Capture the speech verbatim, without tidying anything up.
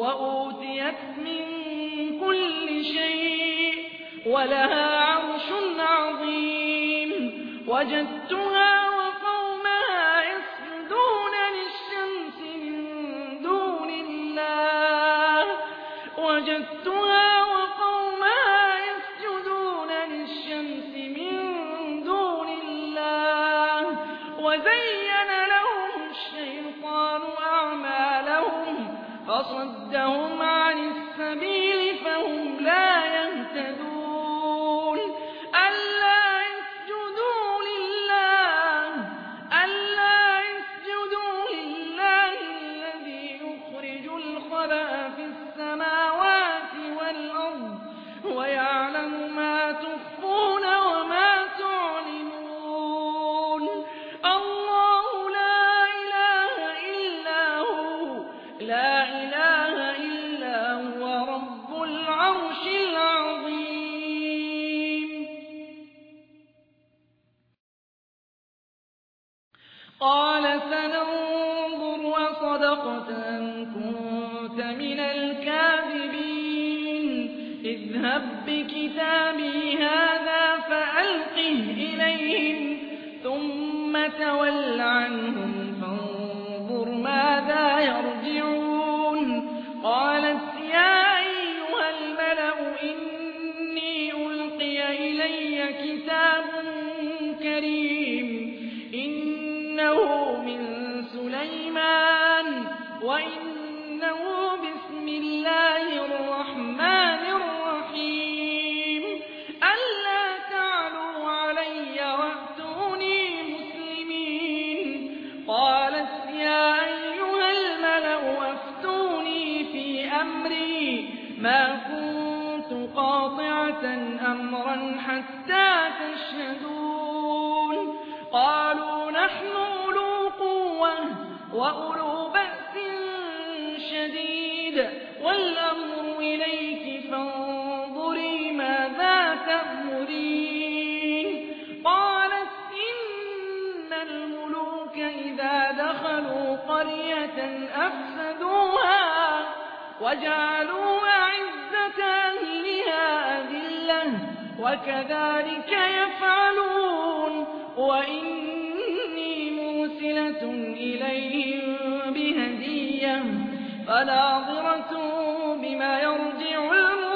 وأوتيت من كل شيء ولها عرش عظيم وجدتها وقومها يسجدون للشمس من دون الله وجدتها وقومها يسجدون للشمس من دون الله وزين لهم الشيطان أعمالهم فصدهم عن السبيل فهم لا يهتدون ألا يسجدوا لله ألا يسجدوا لله الذي يخرج الخبأ في السماوات والأرض ويعلم ما تخفون وما تعلنون الله لا إله إلا هو لا إله إلا هو رب العرش العظيم قال سننظر أصدقت أم كنت من الكاذبين اذهب بكتابي هذا فألقه إليهم ثم تول عنهم فانظر ماذا يرجعون قالت يا أيها الملأ إني ألقي إلي كتاب كريم إنه من سليمان وإنه بسم الله الرحمن الرحيم ألا تعلوا علي وأتوني مسلمين قالت يا أيها الملأ أفتوني في أمري ما كنت قاطعة أمرا حتى تشهدون قالوا نحن أولو قوة وأولو بأس شديد والأمر إليك فانظري ماذا تأمرين قالت إن الملوك إذا دخلوا قرية أفسدوها وجعلوا أعزة أهلها أذلة وكذلك يفعلون وإني مرسلة إليهم بهدية فناظرة بما يرجع المرسلون